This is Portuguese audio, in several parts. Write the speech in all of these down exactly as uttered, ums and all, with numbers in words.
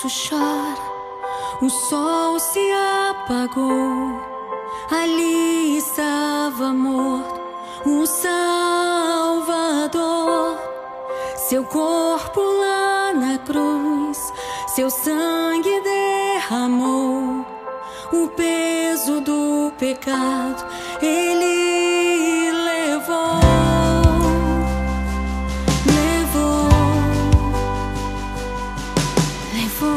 poço chora, o sol se apagou. Ali estava morto o Salvador. Seu corpo lá na cruz, seu sangue derramou. O peso do pecado ele levou. Levou, levou.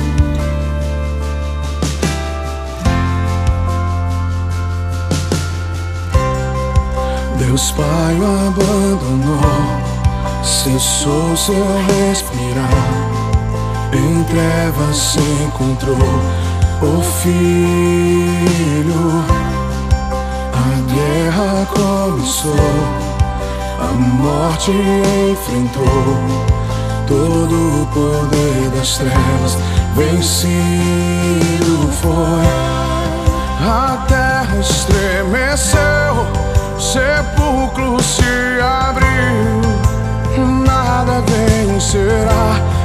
Deus Pai o abandonou, cessou seu respirar. Em trevas se encontrou o Filho. A guerra começou, a morte enfrentou. Todo o poder das trevas vencido foi. A terra estremeceu, o sepulcro se abriu. Nada vencerá